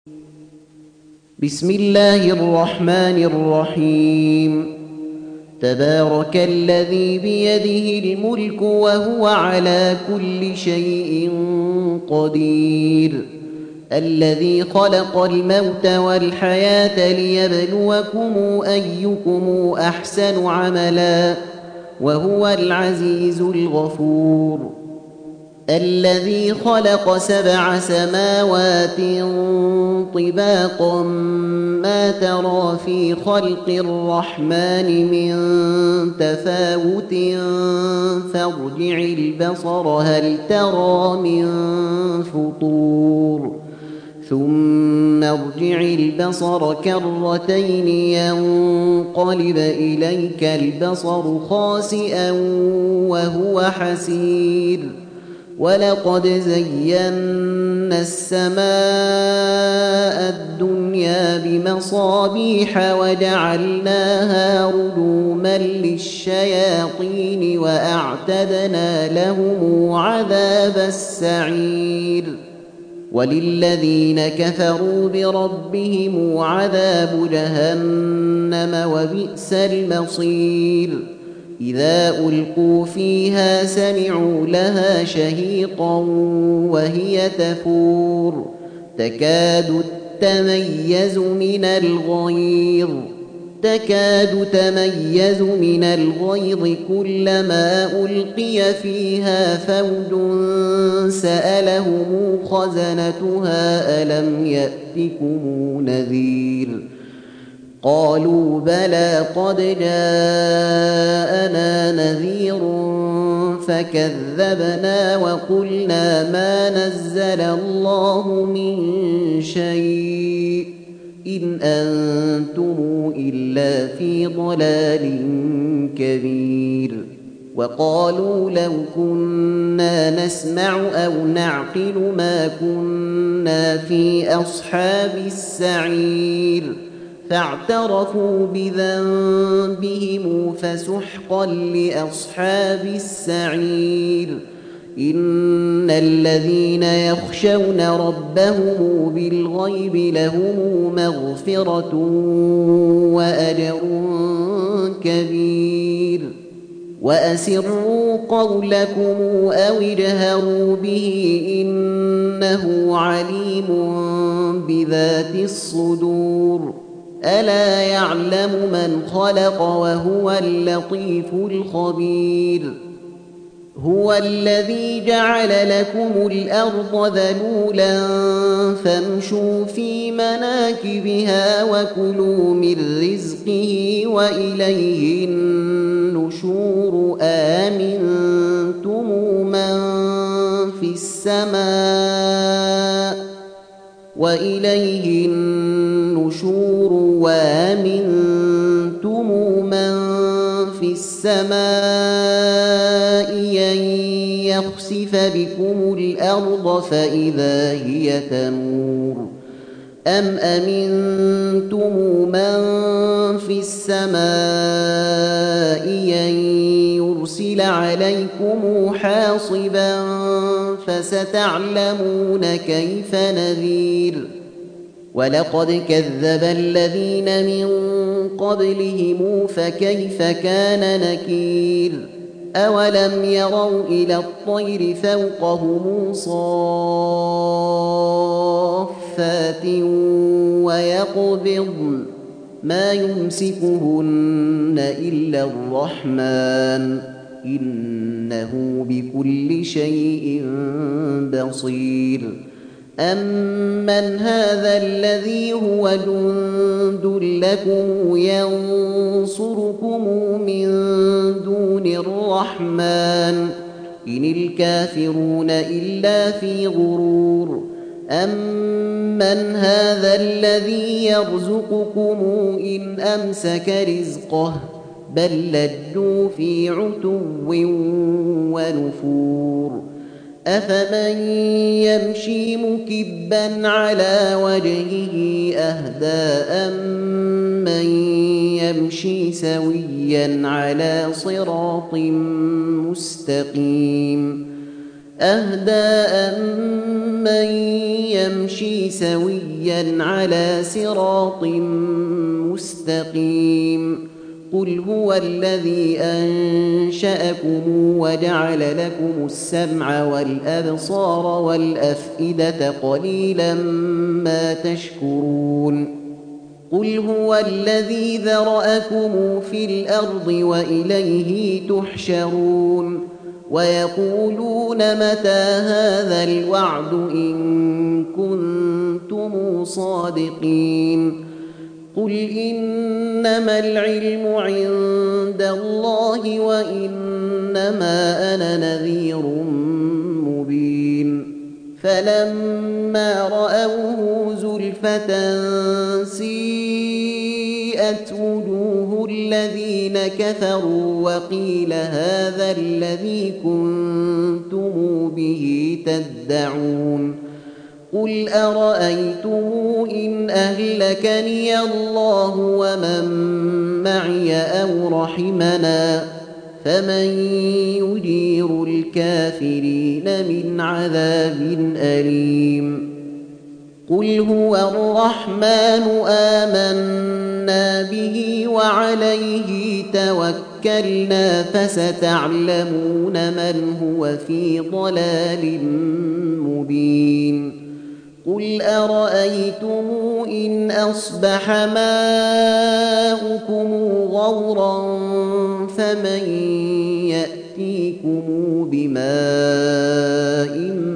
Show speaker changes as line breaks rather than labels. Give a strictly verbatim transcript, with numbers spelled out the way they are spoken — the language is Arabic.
بسم الله الرحمن الرحيم تبارك الذي بيده الملك وهو على كل شيء قدير الذي خلق الموت والحياة ليبلوكم أيكم أحسن عملا وهو العزيز الغفور الذي خلق سبع سماوات طباقا ما ترى في خلق الرحمن من تفاوت فارجع البصر هل ترى من فطور ثم ارجع البصر كرتين ينقلب إليك البصر خاسئا وهو حسير ولقد زينا السماء الدنيا بمصابيح وجعلناها رجوما للشياطين وأعتدنا لهم عذاب السعير وللذين كفروا بربهم عذاب جهنم وبئس المصير إذا ألقوا فيها سمعوا لها شهيقا وهي تفور تكاد تميز من الغيظ تكاد تميز من الغيظ كلما ألقي فيها فوج سألهم خزنتها ألم يأتكم نذير قالوا بلى قد جاءنا نذير فكذبنا وقلنا ما نزل الله من شيء إن أنتم إلا في ضلال كبير وقالوا لو كنا نسمع أو نعقل ما كنا في أصحاب السعير فاعترفوا بذنبهم فسحقا لأصحاب السعير إن الذين يخشون ربهم بالغيب لهم مغفرة وأجر كبير وأسروا قولكم أو اجهروا به إنه عليم بذات الصدور ألا يعلم من خلق وهو اللطيف الخبير هو الذي جعل لكم الأرض ذلولا فامشوا في مناكبها وكلوا من رزقه وإليه النشور آمنتم من في السماء وإليه النشور وآمنتم من في السماء أن يخسف بكم الأرض فإذا هي تمور أم أمنتم من في السماء أن يرسل عليكم حاصبا فستعلمون كيف نذير ولقد كذب الذين من قبلهم فكيف كان نكير أولم يروا إلى الطير فوقهم صافات ويقبضن ما يمسكهن إلا الرحمن إنه بكل شيء بصير أمن هذا الذي هو جند لكم ينصركم من دون الرحمن إن الكافرون إلا في غرور أمن هذا الذي يرزقكم إن أمسك رزقه بل لجوا في عتو ونفور أفمن يمشي مكبا على وجهه أهدى أمن يمشي سويا على صراط مستقيم أهدى أمن يمشي سويا على صراط مستقيم قل هو الذي أنشأكم وجعل لكم السمع والأبصار والأفئدة قليلا ما تشكرون قل هو الذي ذرأكم في الأرض وإليه تحشرون ويقولون متى هذا الوعد إن كنتم صادقين قل إنما العلم عند الله وإنما أنا نذير مبين فلما رأوه زلفة سيئت وجوه الذين كفروا وقيل هذا الذي كنتم به تدعون قل أرأيتم إن أهلكني الله ومن معي أو رحمنا فمن يجير الكافرين من عذاب أليم قل هو الرحمن آمنا به وعليه توكلنا فستعلمون من هو في ضلال مبين قل أرأيتم إن أصبح ماؤكم غورا فمن يأتيكم بماء